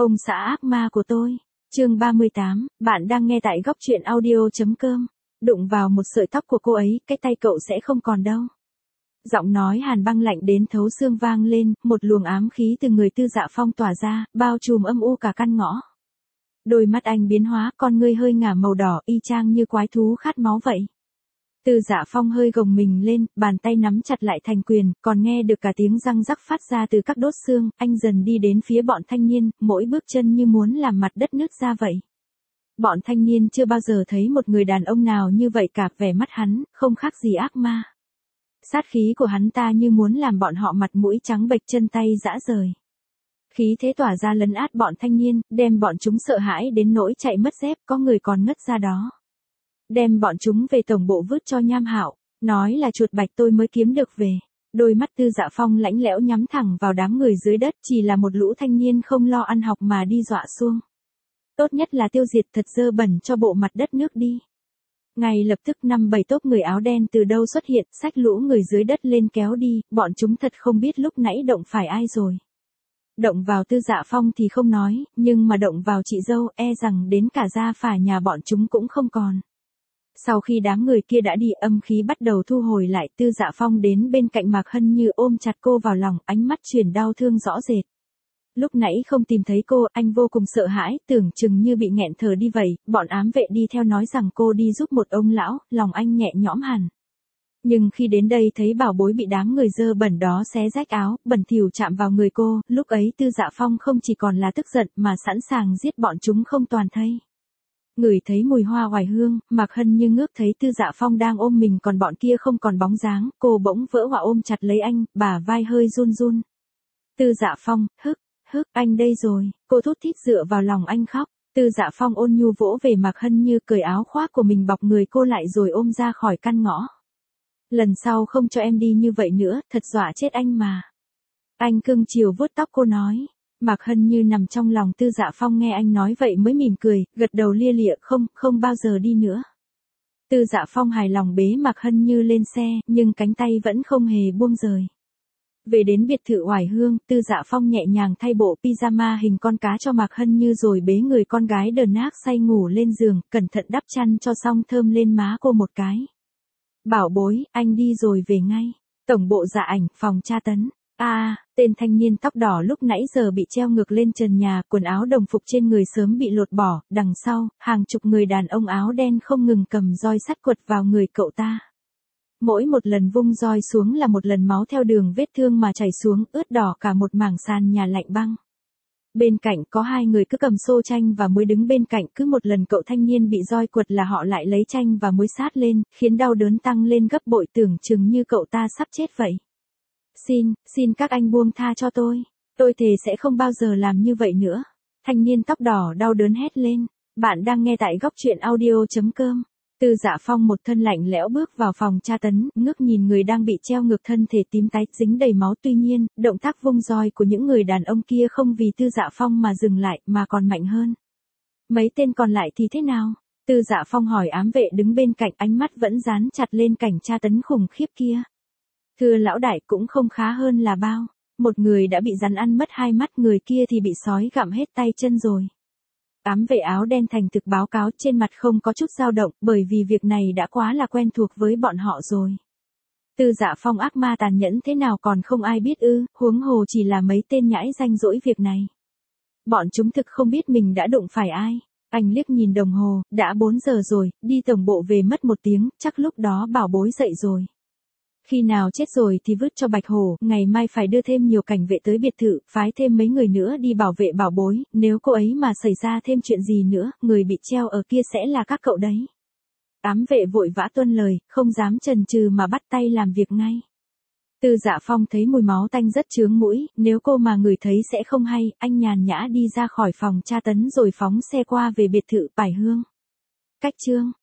Ông xã ác ma của tôi. Chương 38, bạn đang nghe tại góc truyện audio.com. Đụng vào một sợi tóc của cô ấy, cái tay cậu sẽ không còn đâu. Giọng nói hàn băng lạnh đến thấu xương vang lên, một luồng ám khí từ người Tư Dạ Phong tỏa ra, bao trùm âm u cả căn ngõ. Đôi mắt anh biến hóa, con ngươi hơi ngả màu đỏ, y chang như quái thú khát máu vậy. Tư Dạ Phong hơi gồng mình lên, bàn tay nắm chặt lại thành quyền, còn nghe được cả tiếng răng rắc phát ra từ các đốt xương, anh dần đi đến phía bọn thanh niên, mỗi bước chân như muốn làm mặt đất nứt ra vậy. Bọn thanh niên chưa bao giờ thấy một người đàn ông nào như vậy cả, vẻ mắt hắn, không khác gì ác ma. Sát khí của hắn ta như muốn làm bọn họ mặt mũi trắng bệch, chân tay rã rời. Khí thế tỏa ra lấn át bọn thanh niên, đem bọn chúng sợ hãi đến nỗi chạy mất dép, có người còn ngất ra đó. Đem bọn chúng về tổng bộ vứt cho Nham Hạo, nói là chuột bạch tôi mới kiếm được về. Đôi mắt Tư Dạ Phong lãnh lẽo nhắm thẳng vào đám người dưới đất, chỉ là một lũ thanh niên không lo ăn học mà đi dọa xuông. Tốt nhất là tiêu diệt thật dơ bẩn cho bộ mặt đất nước đi. Ngay lập tức 5-7 tốp người áo đen từ đâu xuất hiện, xách lũ người dưới đất lên kéo đi, bọn chúng thật không biết lúc nãy động phải ai rồi. Động vào Tư Dạ Phong thì không nói, nhưng mà động vào chị dâu, e rằng đến cả gia phả nhà bọn chúng cũng không còn. Sau khi đám người kia đã đi, âm khí bắt đầu thu hồi lại, Tư Dạ Phong đến bên cạnh Mạc Hân Như ôm chặt cô vào lòng, ánh mắt chuyển đau thương rõ rệt. Lúc nãy không tìm thấy cô, anh vô cùng sợ hãi, tưởng chừng như bị nghẹn thở đi vậy, bọn ám vệ đi theo nói rằng cô đi giúp một ông lão, lòng anh nhẹ nhõm hẳn. Nhưng khi đến đây thấy bảo bối bị đám người dơ bẩn đó xé rách áo, bẩn thỉu chạm vào người cô, lúc ấy Tư Dạ Phong không chỉ còn là tức giận mà sẵn sàng giết bọn chúng không toàn thây. Ngửi thấy mùi hoa oải hương, Mạc Hân Như ngước thấy Tư Dạ Phong đang ôm mình còn bọn kia không còn bóng dáng, cô bỗng vỡ òa ôm chặt lấy anh, bả vai hơi run run. Tư Dạ Phong, anh đây rồi, cô thút thít dựa vào lòng anh khóc. Tư Dạ Phong ôn nhu vỗ về Mạc Hân Như, cởi áo khoác của mình bọc người cô lại rồi ôm ra khỏi căn ngõ. Lần sau không cho em đi như vậy nữa, thật dọa chết anh mà. Anh cưng chiều vuốt tóc cô nói. Mạc Hân Như nằm trong lòng Tư Dạ Phong nghe anh nói vậy mới mỉm cười, gật đầu lia lịa, không bao giờ đi nữa. Tư Dạ Phong hài lòng bế Mạc Hân Như lên xe, nhưng cánh tay vẫn không hề buông rời. Về đến biệt thự oải hương, Tư Dạ Phong nhẹ nhàng thay bộ pyjama hình con cá cho Mạc Hân Như rồi bế người con gái đờn ác say ngủ lên giường, cẩn thận đắp chăn cho xong thơm lên má cô một cái. Bảo bối, anh đi rồi về ngay. Tổng bộ Dạ Ảnh, phòng tra tấn. Tên thanh niên tóc đỏ lúc nãy giờ bị treo ngược lên trần nhà, quần áo đồng phục trên người sớm bị lột bỏ, đằng sau, hàng chục người đàn ông áo đen không ngừng cầm roi sắt quật vào người cậu ta. Mỗi một lần vung roi xuống là một lần máu theo đường vết thương mà chảy xuống, ướt đỏ cả một mảng sàn nhà lạnh băng. Bên cạnh có hai người cứ cầm xô chanh và muối đứng bên cạnh, cứ một lần cậu thanh niên bị roi quật là họ lại lấy chanh và muối sát lên, khiến đau đớn tăng lên gấp bội, tưởng chừng như cậu ta sắp chết vậy. Xin các anh buông tha cho tôi thề sẽ không bao giờ làm như vậy nữa. Thanh niên tóc đỏ đau đớn hét lên. Bạn đang nghe tại góc truyện audio.com. Tư Dạ Phong một thân lạnh lẽo bước vào phòng tra tấn, ngước nhìn người đang bị treo ngược, thân thể tím tái, dính đầy máu, tuy nhiên, động tác vung roi của những người đàn ông kia không vì Tư Dạ Phong mà dừng lại, mà còn mạnh hơn. Mấy tên còn lại thì thế nào? Tư Dạ Phong hỏi ám vệ đứng bên cạnh, ánh mắt vẫn dán chặt lên cảnh tra tấn khủng khiếp kia. Thưa lão đại, cũng không khá hơn là bao. Một người đã bị rắn ăn mất hai mắt, người kia thì bị sói gặm hết tay chân rồi. Ám vệ áo đen thành thực báo cáo, trên mặt không có chút dao động, bởi vì việc này đã quá là quen thuộc với bọn họ rồi. Tư Dạ Phong ác ma tàn nhẫn thế nào còn không ai biết ư, huống hồ chỉ là mấy tên nhãi ranh rỗi việc này. Bọn chúng thực không biết mình đã đụng phải ai. Anh liếc nhìn đồng hồ, đã 4 giờ rồi, đi tổng bộ về mất 1 tiếng, chắc lúc đó bảo bối dậy rồi. Khi nào chết rồi thì vứt cho Bạch Hổ, ngày mai phải đưa thêm nhiều cảnh vệ tới biệt thự, phái thêm mấy người nữa đi bảo vệ bảo bối, nếu cô ấy mà xảy ra thêm chuyện gì nữa, người bị treo ở kia sẽ là các cậu đấy. Ám vệ vội vã tuân lời, không dám chần chừ mà bắt tay làm việc ngay. Tư Dạ Phong thấy mùi máu tanh rất chướng mũi, nếu cô mà ngửi thấy sẽ không hay, anh nhàn nhã đi ra khỏi phòng tra tấn rồi phóng xe qua về biệt thự Bải Hương. Cách chương